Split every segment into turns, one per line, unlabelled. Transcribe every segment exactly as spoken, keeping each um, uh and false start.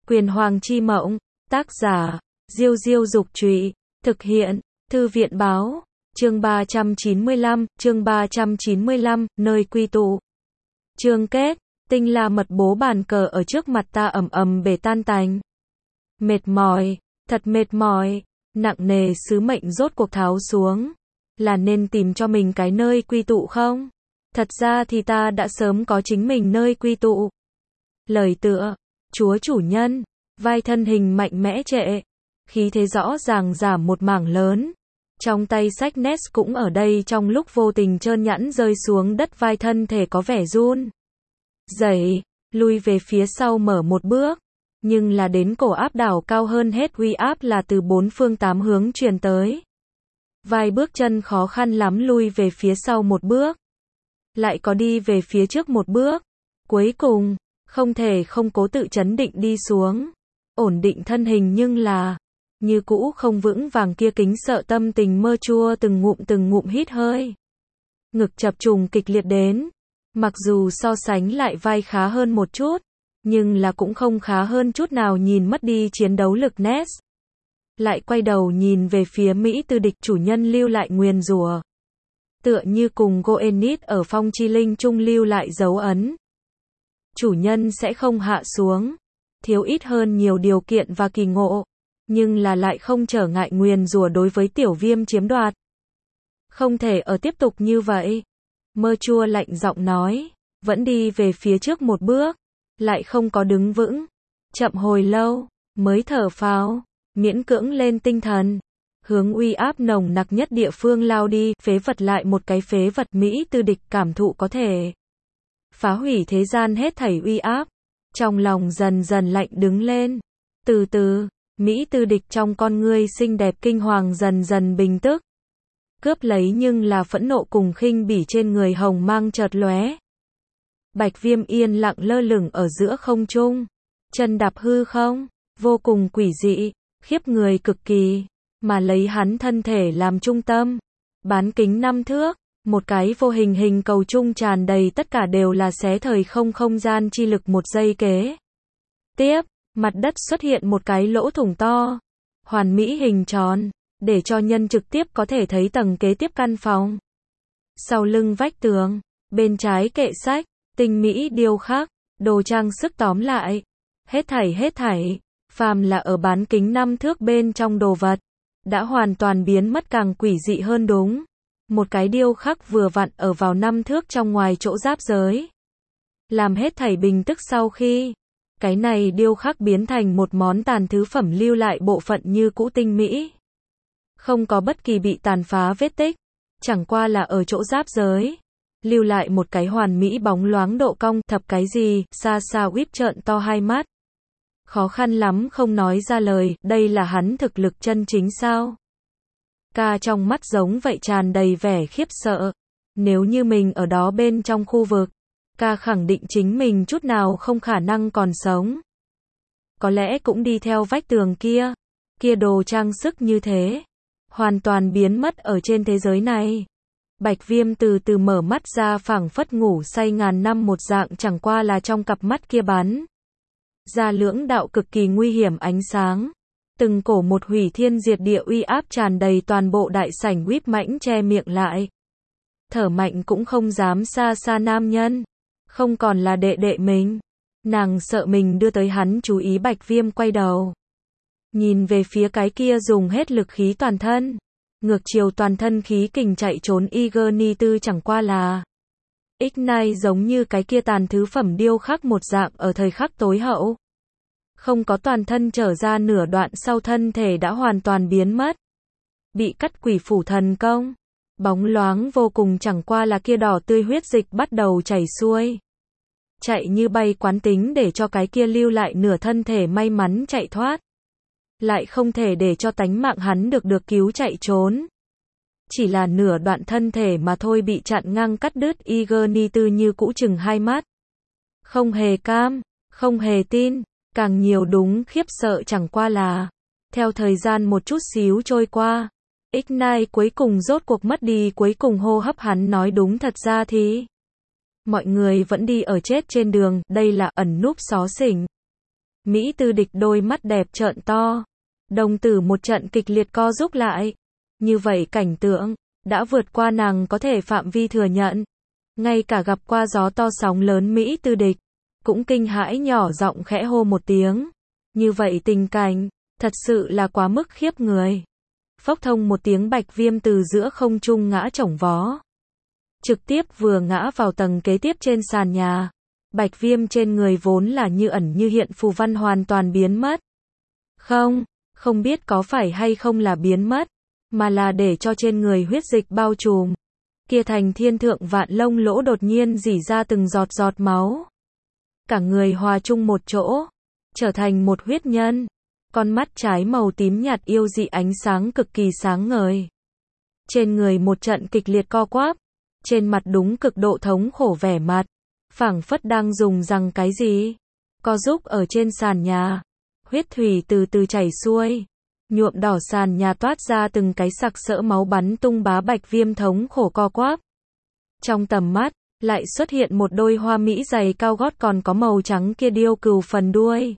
Quyền Hoàng chi mộng, tác giả, Diêu Diêu Dục Trụy, thực hiện, Thư viện Báo, chương ba trăm chín mươi lăm, chương ba trăm chín mươi lăm, nơi quy tụ. Chương kết, tinh la mật bố bàn cờ ở trước mặt ta ầm ầm bể tan tành. Mệt mỏi, thật mệt mỏi, nặng nề sứ mệnh rốt cuộc tháo xuống. Là nên tìm cho mình cái nơi quy tụ không? Thật ra thì ta đã sớm có chính mình nơi quy tụ. Lời tựa, Chúa chủ nhân, vai thân hình mạnh mẽ trệ, khí thế rõ ràng giảm một mảng lớn. Trong tay sách Ness cũng ở đây trong lúc vô tình trơn nhẵn rơi xuống đất, vai thân thể có vẻ run rẩy, lui về phía sau mở một bước, nhưng là đến cổ áp đảo cao hơn hết, uy áp là từ bốn phương tám hướng truyền tới. Vài bước chân khó khăn lắm lui về phía sau một bước, lại có đi về phía trước một bước, cuối cùng, không thể không cố tự chấn định đi xuống, ổn định thân hình, nhưng là, như cũ không vững vàng kia kính sợ tâm tình mơ chua từng ngụm từng ngụm hít hơi. Ngực chập trùng kịch liệt đến, mặc dù so sánh lại vai khá hơn một chút, nhưng là cũng không khá hơn chút nào. Nhìn mất đi chiến đấu lực Ness, lại quay đầu nhìn về phía Mỹ Tư Địch, chủ nhân lưu lại nguyền rủa, tựa như cùng Goenit ở Phong Chi Linh trung lưu lại dấu ấn. Chủ nhân sẽ không hạ xuống, thiếu ít hơn nhiều điều kiện và kỳ ngộ, nhưng là lại không trở ngại nguyền rủa đối với tiểu viêm chiếm đoạt. Không thể ở tiếp tục như vậy. Mơ chua lạnh giọng nói, vẫn đi về phía trước một bước, lại không có đứng vững. Chậm hồi lâu, mới thở phào, miễn cưỡng lên tinh thần, hướng uy áp nồng nặc nhất địa phương lao đi. Phế vật, lại một cái phế vật. Mỹ Tư Địch cảm thụ có thể phá hủy thế gian hết thảy uy áp, trong lòng dần dần lạnh đứng lên. Từ từ, Mỹ Tư Địch trong con ngươi xinh đẹp kinh hoàng dần dần bình tức. Cướp lấy nhưng là phẫn nộ cùng khinh bỉ trên người hồng mang chợt lóe. Bạch Viêm yên lặng lơ lửng ở giữa không trung, chân đạp hư không, vô cùng quỷ dị, khiếp người cực kỳ, mà lấy hắn thân thể làm trung tâm, bán kính năm thước, một cái vô hình hình cầu trung tràn đầy tất cả đều là xé thời không không gian chi lực. Một giây kế tiếp, mặt đất xuất hiện một cái lỗ thủng to, hoàn mỹ hình tròn, để cho nhân trực tiếp có thể thấy tầng kế tiếp căn phòng. Sau lưng vách tường, bên trái kệ sách, tinh mỹ điêu khắc, đồ trang sức, tóm lại, hết thảy hết thảy, phàm là ở bán kính năm thước bên trong đồ vật, đã hoàn toàn biến mất, càng quỷ dị hơn đúng. Một cái điêu khắc vừa vặn ở vào năm thước trong ngoài chỗ giáp giới. Làm hết thảy bình tức sau khi, cái này điêu khắc biến thành một món tàn thứ phẩm, lưu lại bộ phận như cũ tinh mỹ, không có bất kỳ bị tàn phá vết tích, chẳng qua là ở chỗ giáp giới, lưu lại một cái hoàn mỹ bóng loáng độ cong. Thập cái gì? Xa xa Whip trợn to hai mắt, khó khăn lắm không nói ra lời. Đây là hắn thực lực chân chính sao? Ca trong mắt giống vậy tràn đầy vẻ khiếp sợ. Nếu như mình ở đó bên trong khu vực, ca khẳng định chính mình chút nào không khả năng còn sống. Có lẽ cũng đi theo vách tường kia, kia đồ trang sức như thế, hoàn toàn biến mất ở trên thế giới này. Bạch Viêm từ từ mở mắt ra, phảng phất ngủ say ngàn năm một dạng, chẳng qua là trong cặp mắt kia bắn ra lưỡng đạo cực kỳ nguy hiểm ánh sáng. Từng cổ một hủy thiên diệt địa uy áp tràn đầy toàn bộ đại sảnh. Whip mãnh che miệng lại, thở mạnh cũng không dám xa xa nam nhân, không còn là đệ đệ mình. Nàng sợ mình đưa tới hắn chú ý. Bạch Viêm quay đầu, nhìn về phía cái kia dùng hết lực khí toàn thân, ngược chiều toàn thân khí kình chạy trốn Igni Tư, chẳng qua là Ignite giống như cái kia tàn thứ phẩm điêu khắc một dạng, ở thời khắc tối hậu, không có toàn thân trở ra nửa đoạn sau thân thể đã hoàn toàn biến mất. Bị cắt quỷ phủ thần công, bóng loáng vô cùng, chẳng qua là kia đỏ tươi huyết dịch bắt đầu chảy xuôi, chạy như bay, quán tính để cho cái kia lưu lại nửa thân thể may mắn chạy thoát, lại không thể để cho tánh mạng hắn được được cứu chạy trốn. Chỉ là nửa đoạn thân thể mà thôi bị chặn ngang cắt đứt. Igni Tư như cũ chừng hai mắt, không hề cam, không hề tin, càng nhiều đúng khiếp sợ. Chẳng qua là, theo thời gian một chút xíu trôi qua, Ignite cuối cùng rốt cuộc mất đi cuối cùng hô hấp. Hắn nói đúng, thật ra thì mọi người vẫn đi ở chết trên đường, đây là ẩn núp xó xỉnh. Mỹ Tư Địch đôi mắt đẹp trợn to. Đồng tử một trận kịch liệt co rút lại. Như vậy cảnh tượng, đã vượt qua nàng có thể phạm vi thừa nhận. Ngay cả gặp qua gió to sóng lớn Mỹ Tư Địch, cũng kinh hãi nhỏ giọng khẽ hô một tiếng. Như vậy tình cảnh, thật sự là quá mức khiếp người. Phốc thông một tiếng Bạch Viêm từ giữa không trung ngã chổng vó. Trực tiếp vừa ngã vào tầng kế tiếp trên sàn nhà. Bạch Viêm trên người vốn là như ẩn như hiện phù văn hoàn toàn biến mất. Không, không biết có phải hay không là biến mất, mà là để cho trên người huyết dịch bao trùm. Kia thành thiên thượng vạn lông lỗ đột nhiên rỉ ra từng giọt giọt máu. Cả người hòa chung một chỗ, trở thành một huyết nhân. Con mắt trái màu tím nhạt yêu dị ánh sáng cực kỳ sáng ngời. Trên người một trận kịch liệt co quắp, trên mặt đúng cực độ thống khổ vẻ mặt, phảng phất đang dùng rằng cái gì. Co giúp ở trên sàn nhà, huyết thủy từ từ chảy xuôi, nhuộm đỏ sàn nhà toát ra từng cái sặc sỡ máu bắn tung. Bá Bạch Viêm thống khổ co quắp. Trong tầm mắt, lại xuất hiện một đôi hoa mỹ giày cao gót còn có màu trắng kia điêu cừu phần đuôi.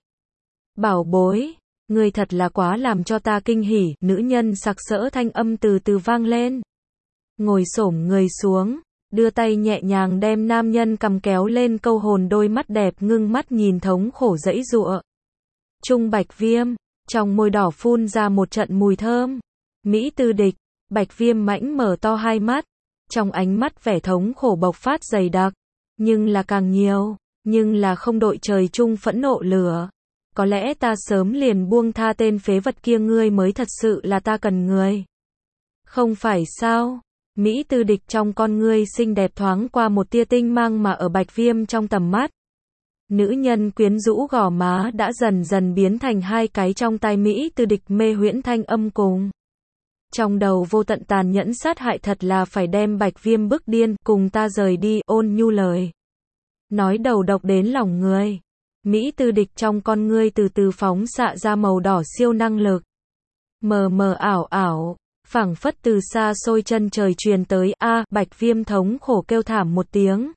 Bảo bối, người thật là quá làm cho ta kinh hỉ, nữ nhân sặc sỡ thanh âm từ từ vang lên. Ngồi xổm người xuống, đưa tay nhẹ nhàng đem nam nhân cầm kéo lên, câu hồn đôi mắt đẹp ngưng mắt nhìn thống khổ dãy giụa. Trung Bạch Viêm, trong môi đỏ phun ra một trận mùi thơm. Mỹ Tư Địch, Bạch Viêm mãnh mở to hai mắt, trong ánh mắt vẻ thống khổ bộc phát dày đặc, nhưng là càng nhiều, nhưng là không đội trời chung phẫn nộ lửa. Có lẽ ta sớm liền buông tha tên phế vật kia, ngươi mới thật sự là ta cần người. Không phải sao? Mỹ Tư Địch trong con ngươi xinh đẹp thoáng qua một tia tinh mang mà ở Bạch Viêm trong tầm mắt. Nữ nhân quyến rũ gò má đã dần dần biến thành hai cái trong tai Mỹ Tư Địch mê huyễn thanh âm cùng. Trong đầu vô tận tàn nhẫn sát hại, thật là phải đem Bạch Viêm bức điên, cùng ta rời đi, ôn nhu lời. Nói đầu độc đến lòng người. Mỹ Tư Địch trong con ngươi từ từ phóng xạ ra màu đỏ siêu năng lực. Mờ mờ ảo ảo, phảng phất từ xa xôi chân trời truyền tới. A, à, Bạch Viêm thống khổ kêu thảm một tiếng.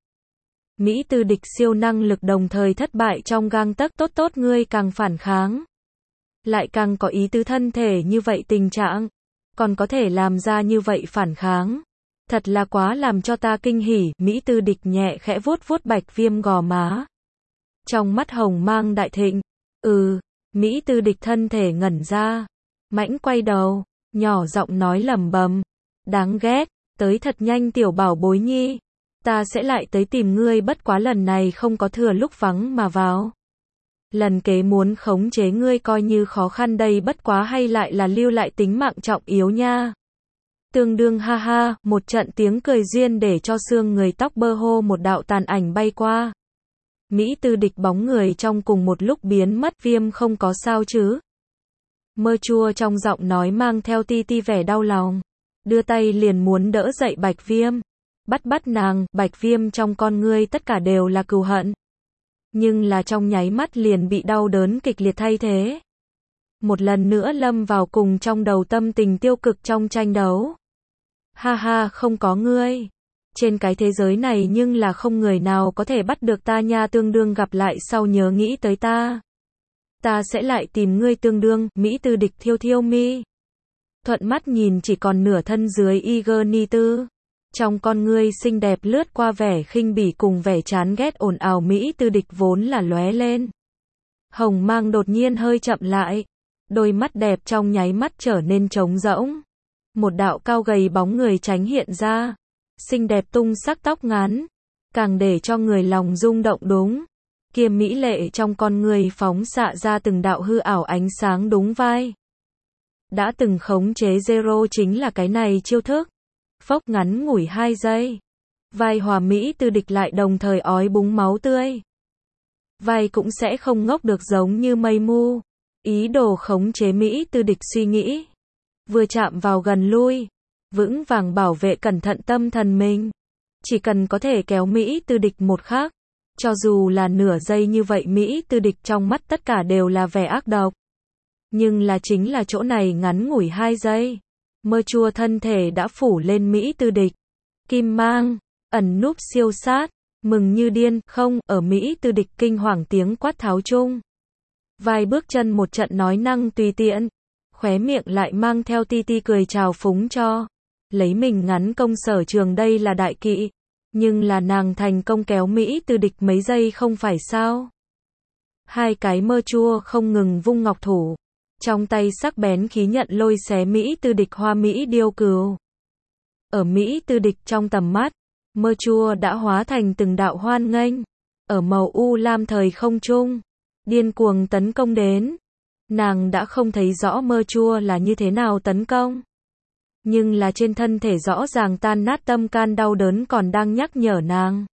Mỹ Tư Địch siêu năng lực đồng thời thất bại trong gang tấc. Tốt tốt, ngươi càng phản kháng, lại càng có ý tứ, thân thể như vậy tình trạng, còn có thể làm ra như vậy phản kháng. Thật là quá làm cho ta kinh hỉ. Mỹ Tư Địch nhẹ khẽ vuốt vuốt Bạch Viêm gò má. Trong mắt hồng mang đại thịnh. Ừ, Mỹ Tư Địch thân thể ngẩn ra, mãnh quay đầu, nhỏ giọng nói lẩm bẩm. Đáng ghét, tới thật nhanh tiểu bảo bối nhi. Ta sẽ lại tới tìm ngươi, bất quá lần này không có thừa lúc vắng mà vào. Lần kế muốn khống chế ngươi coi như khó khăn đây, bất quá hay lại là lưu lại tính mạng trọng yếu nha. Tương đương ha ha, một trận tiếng cười duyên để cho xương người tóc bơ hô một đạo tàn ảnh bay qua. Mỹ Tư Địch bóng người trong cùng một lúc biến mất. Viêm không có sao chứ? Mơ chua trong giọng nói mang theo ti ti vẻ đau lòng. Đưa tay liền muốn đỡ dậy Bạch Viêm. Bắt bắt nàng. Bạch Viêm trong con ngươi tất cả đều là cừu hận. Nhưng là trong nháy mắt liền bị đau đớn kịch liệt thay thế. Một lần nữa lâm vào cùng trong đầu tâm tình tiêu cực trong tranh đấu. Ha ha, không có ngươi. Trên cái thế giới này nhưng là không người nào có thể bắt được ta nha, tương đương gặp lại sau nhớ nghĩ tới ta. Ta sẽ lại tìm ngươi tương đương. Mỹ Tư Địch thiêu thiêu mi. Thuận mắt nhìn chỉ còn nửa thân dưới Iger Ni Tư. Trong con ngươi xinh đẹp lướt qua vẻ khinh bỉ cùng vẻ chán ghét ồn ào. Mỹ Tư Địch vốn là lóe lên. Hồng mang đột nhiên hơi chậm lại. Đôi mắt đẹp trong nháy mắt trở nên trống rỗng. Một đạo cao gầy bóng người tránh hiện ra. Xinh đẹp tung sắc tóc ngắn, càng để cho người lòng rung động đúng. Kia mỹ lệ trong con người phóng xạ ra từng đạo hư ảo ánh sáng đúng vai. Đã từng khống chế Zero chính là cái này chiêu thức. Phốc ngắn ngủi hai giây. Vai hòa Mỹ Tư Địch lại đồng thời ói búng máu tươi. Vai cũng sẽ không ngốc được giống như mây mu. Ý đồ khống chế Mỹ Tư Địch suy nghĩ. Vừa chạm vào gần lui. Vững vàng bảo vệ cẩn thận tâm thần mình. Chỉ cần có thể kéo Mỹ Tư Địch một khắc. Cho dù là nửa giây như vậy, Mỹ Tư Địch trong mắt tất cả đều là vẻ ác độc. Nhưng là chính là chỗ này ngắn ngủi hai giây. Mơ chua thân thể đã phủ lên Mỹ Tư Địch. Kim mang, ẩn núp siêu sát, mừng như điên, không, ở Mỹ Tư Địch kinh hoàng tiếng quát tháo chung. vai bước chân một trận nói năng tùy tiện, khóe miệng lại mang theo ti ti cười chào phúng cho. Lấy mình ngắn công Sở Trường đây là đại kỵ, nhưng là nàng thành công kéo Mỹ Tư Địch mấy giây không phải sao. Hai cái mơ chua không ngừng vung ngọc thủ, trong tay sắc bén khí nhận lôi xé Mỹ Tư Địch hoa Mỹ điêu cừu. Ở Mỹ Tư Địch trong tầm mắt, mơ chua đã hóa thành từng đạo hoan nghênh, ở màu u lam thời không trung, điên cuồng tấn công đến. Nàng đã không thấy rõ mơ chua là như thế nào tấn công, nhưng là trên thân thể rõ ràng tan nát tâm can đau đớn còn đang nhắc nhở nàng.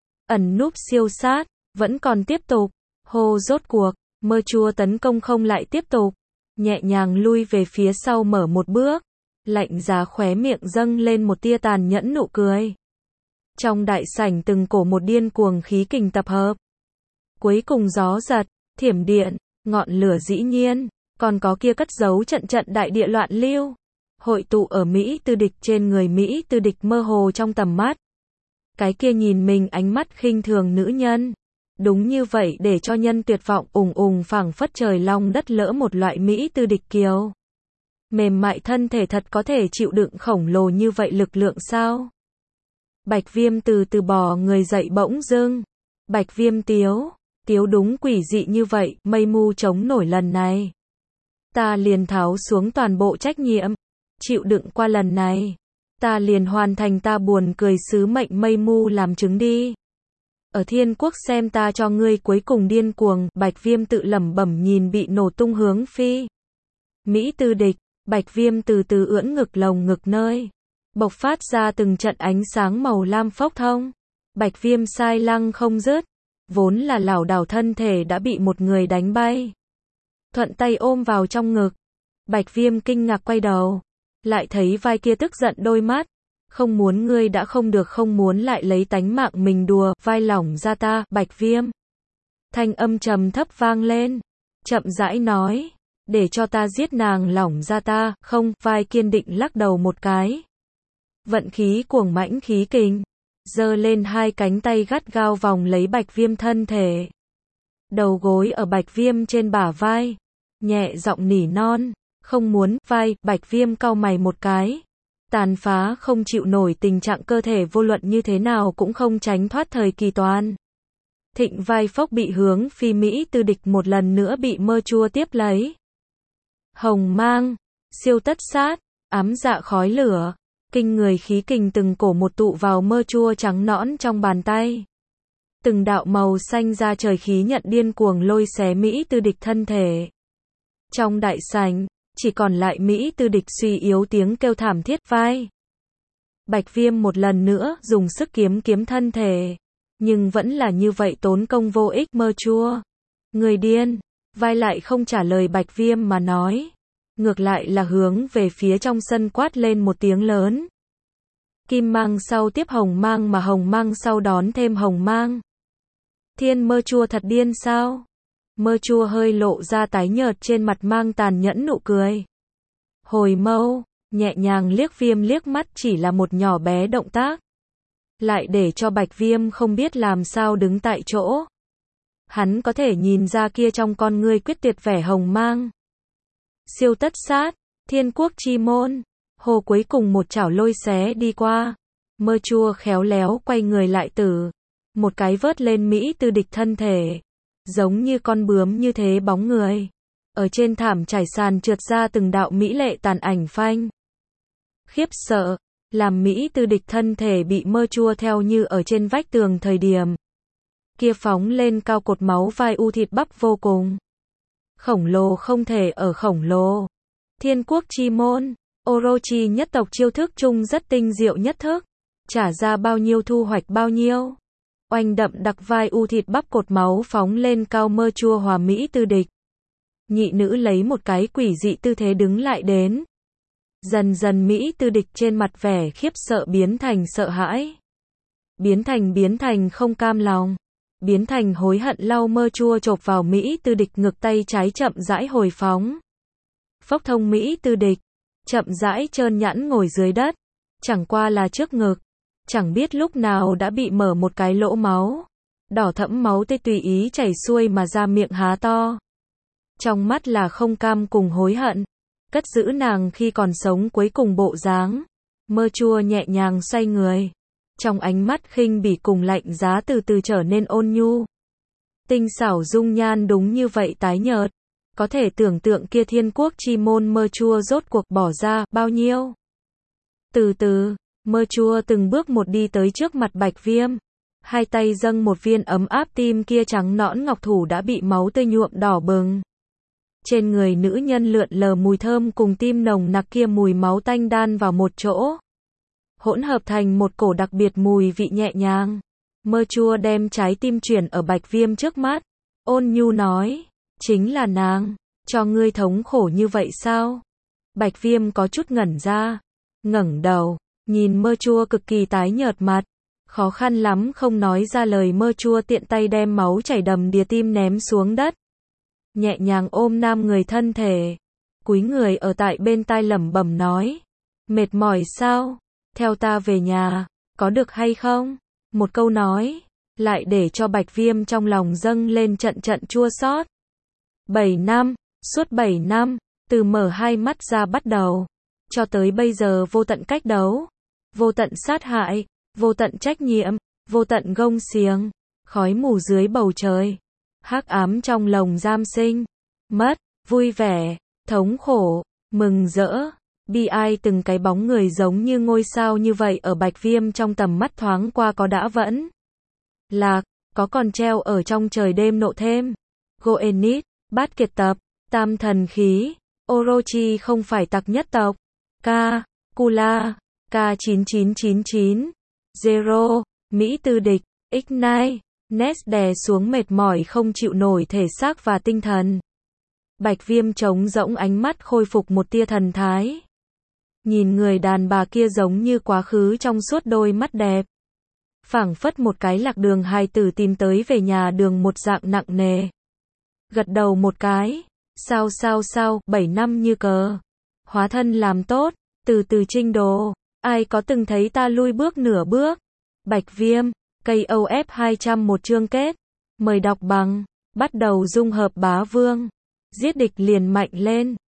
Ẩn núp siêu sát, vẫn còn tiếp tục. Hô rốt cuộc, mơ chua tấn công không lại tiếp tục, nhẹ nhàng lui về phía sau mở một bước, lạnh giá khóe miệng dâng lên một tia tàn nhẫn nụ cười. Trong đại sảnh từng cổ một điên cuồng khí kình tập hợp. Cuối cùng gió giật, thiểm điện, ngọn lửa dĩ nhiên, còn có kia cất giấu trận trận đại địa loạn lưu. Hội tụ ở Mỹ Tư Địch trên người Mỹ Tư Địch mơ hồ trong tầm mắt. Cái kia nhìn mình ánh mắt khinh thường nữ nhân. Đúng như vậy để cho nhân tuyệt vọng ùng ùng phảng phất trời long đất lỡ một loại Mỹ Tư Địch kiều. Mềm mại thân thể thật có thể chịu đựng khổng lồ như vậy lực lượng sao? Bạch Viêm từ từ bò người dậy bỗng dưng. Bạch Viêm tiếu, tiếu đúng quỷ dị như vậy, mây mu chống nổi lần này. Ta liền tháo xuống toàn bộ trách nhiệm, chịu đựng qua lần này. Ta liền hoàn thành ta buồn cười sứ mệnh mây mu làm chứng đi. Ở thiên quốc xem ta cho ngươi cuối cùng điên cuồng, Bạch Viêm tự lẩm bẩm nhìn bị nổ tung hướng phi. Mỹ Tư Địch, Bạch Viêm từ từ ưỡn ngực lồng ngực nơi. Bộc phát ra từng trận ánh sáng màu lam phốc thông. Bạch Viêm sai lăng không dứt. Vốn là lảo đảo thân thể đã bị một người đánh bay. Thuận tay ôm vào trong ngực. Bạch Viêm kinh ngạc quay đầu. Lại thấy vai kia tức giận đôi mắt. Không muốn ngươi đã không được không muốn lại lấy tánh mạng mình đùa, vai lỏng ra ta, Bạch Viêm. Thanh âm trầm thấp vang lên. Chậm rãi nói. Để cho ta giết nàng lỏng ra ta, không, vai kiên định lắc đầu một cái. Vận khí cuồng mãnh khí kình. Giơ lên hai cánh tay gắt gao vòng lấy Bạch Viêm thân thể. Đầu gối ở Bạch Viêm trên bả vai. Nhẹ giọng nỉ non. Không muốn, vai, Bạch Viêm cau mày một cái. Tàn phá không chịu nổi tình trạng cơ thể vô luận như thế nào cũng không tránh thoát thời kỳ toàn. Thịnh vai phốc bị hướng phi Mỹ Tư Địch một lần nữa bị mơ chua tiếp lấy. Hồng mang, siêu tất sát, ám dạ khói lửa, kinh người khí kình từng cổ một tụ vào mơ chua trắng nõn trong bàn tay. Từng đạo màu xanh ra trời khí nhận điên cuồng lôi xé Mỹ Tư Địch thân thể. Trong đại sảnh, chỉ còn lại Mỹ Tư Địch suy yếu tiếng kêu thảm thiết vai. Bạch Viêm một lần nữa dùng sức kiếm kiếm thân thể, nhưng vẫn là như vậy tốn công vô ích mơ chua. Người điên, vai lại không trả lời Bạch Viêm mà nói. Ngược lại là hướng về phía trong sân quát lên một tiếng lớn. Kim mang sau tiếp hồng mang mà hồng mang sau đón thêm hồng mang. Thiên mơ chua thật điên sao? Mơ chua hơi lộ ra tái nhợt trên mặt mang tàn nhẫn nụ cười. Hồi mâu, nhẹ nhàng liếc Viêm liếc mắt chỉ là một nhỏ bé động tác. Lại để cho Bạch Viêm không biết làm sao đứng tại chỗ. Hắn có thể nhìn ra kia trong con ngươi quyết tuyệt vẻ hồng mang. Siêu tất sát, thiên quốc chi môn. Hồ cuối cùng một chảo lôi xé đi qua. Mơ chua khéo léo quay người lại tử. Một cái vớt lên Mỹ Tư Địch thân thể. Giống như con bướm như thế bóng người. Ở trên thảm trải sàn trượt ra từng đạo mỹ lệ tàn ảnh phanh. Khiếp sợ, làm Mỹ Tư Địch thân thể bị mơ chua theo như ở trên vách tường thời điểm. Kia phóng lên cao cột máu vai u thịt bắp vô cùng. Khổng lồ không thể ở khổng lồ. Thiên quốc chi môn, Orochi nhất tộc chiêu thức chung rất tinh diệu nhất thức. Trả ra bao nhiêu thu hoạch bao nhiêu. Oanh đậm đặc vai u thịt bắp cột máu phóng lên cao mơ chua hòa Mỹ Tư Địch. Nhị nữ lấy một cái quỷ dị tư thế đứng lại đến. Dần dần Mỹ Tư Địch trên mặt vẻ khiếp sợ biến thành sợ hãi. Biến thành biến thành không cam lòng. Biến thành hối hận lau mơ chua chộp vào Mỹ Tư Địch ngực tay trái chậm rãi hồi phóng. Phốc thông Mỹ Tư Địch. Chậm rãi trơn nhẵn ngồi dưới đất. Chẳng qua là trước ngực. Chẳng biết lúc nào đã bị mở một cái lỗ máu. Đỏ thẫm máu tươi tùy ý chảy xuôi mà ra miệng há to. trong mắt là không cam cùng hối hận, cất giữ nàng khi còn sống cuối cùng bộ dáng. Mơ chua nhẹ nhàng xoay người, trong ánh mắt khinh bỉ cùng lạnh giá từ từ trở nên ôn nhu. Tinh xảo dung nhan đúng như vậy tái nhợt, có thể tưởng tượng kia thiên quốc chi môn mơ chua rốt cuộc bỏ ra bao nhiêu. Từ từ, mơ chua từng bước một đi tới trước mặt Bạch Viêm, hai tay dâng một viên ấm áp, tim kia trắng nõn ngọc thủ đã bị máu tươi nhuộm đỏ bừng. Trên người nữ nhân lượn lờ mùi thơm cùng tim nồng nặc kia mùi máu tanh đan vào một chỗ, hỗn hợp thành một cổ đặc biệt mùi vị nhẹ nhàng. Mơ chua đem trái tim chuyển ở Bạch Viêm trước mắt, ôn nhu nói, chính là nàng, cho ngươi thống khổ như vậy sao? Bạch Viêm có chút ngẩn ra, ngẩng đầu, nhìn mơ chua cực kỳ tái nhợt mặt, khó khăn lắm không nói ra lời. Mơ chua tiện tay đem máu chảy đầm đìa tim ném xuống đất, nhẹ nhàng ôm nam người thân thể, cúi người ở tại bên tai lẩm bẩm nói, mệt mỏi sao? Theo ta về nhà, có được hay không? Một câu nói, lại để cho Bạch Viêm trong lòng dâng lên trận trận chua xót. Bảy năm, suốt bảy năm, từ mở hai mắt ra bắt đầu, cho tới bây giờ vô tận cách đấu, vô tận sát hại, vô tận trách nhiệm, vô tận gông xiềng, khói mù dưới bầu trời, hắc ám trong lồng giam sinh, mất, vui vẻ, thống khổ, mừng rỡ, bi ai, từng cái bóng người giống như ngôi sao như vậy ở Bạch Viêm trong tầm mắt thoáng qua, có đã vẫn lạc, có còn treo ở trong trời đêm nộ thêm. Goenit, Bát Kiệt tập, Tam Thần Khí, Orochi không phải tặc nhất tộc, Ka, Kula, K chín chín chín chín, Zero, Mỹ Tư Địch, Ignite, Nest đè xuống mệt mỏi không chịu nổi thể xác và tinh thần. Bạch Viêm trống rỗng ánh mắt khôi phục một tia thần thái. Nhìn người đàn bà kia giống như quá khứ trong suốt đôi mắt đẹp, phảng phất một cái lạc đường hài tử tìm tới về nhà đường một dạng nặng nề. Gật đầu một cái, sao sao sao, bảy năm như cờ. Hóa thân làm tốt, từ từ trinh đồ, ai có từng thấy ta lui bước nửa bước. Bạch Viêm, cây O F hai trăm một chương kết. Mời đọc bằng, bắt đầu dung hợp bá vương. Giết địch liền mạnh lên.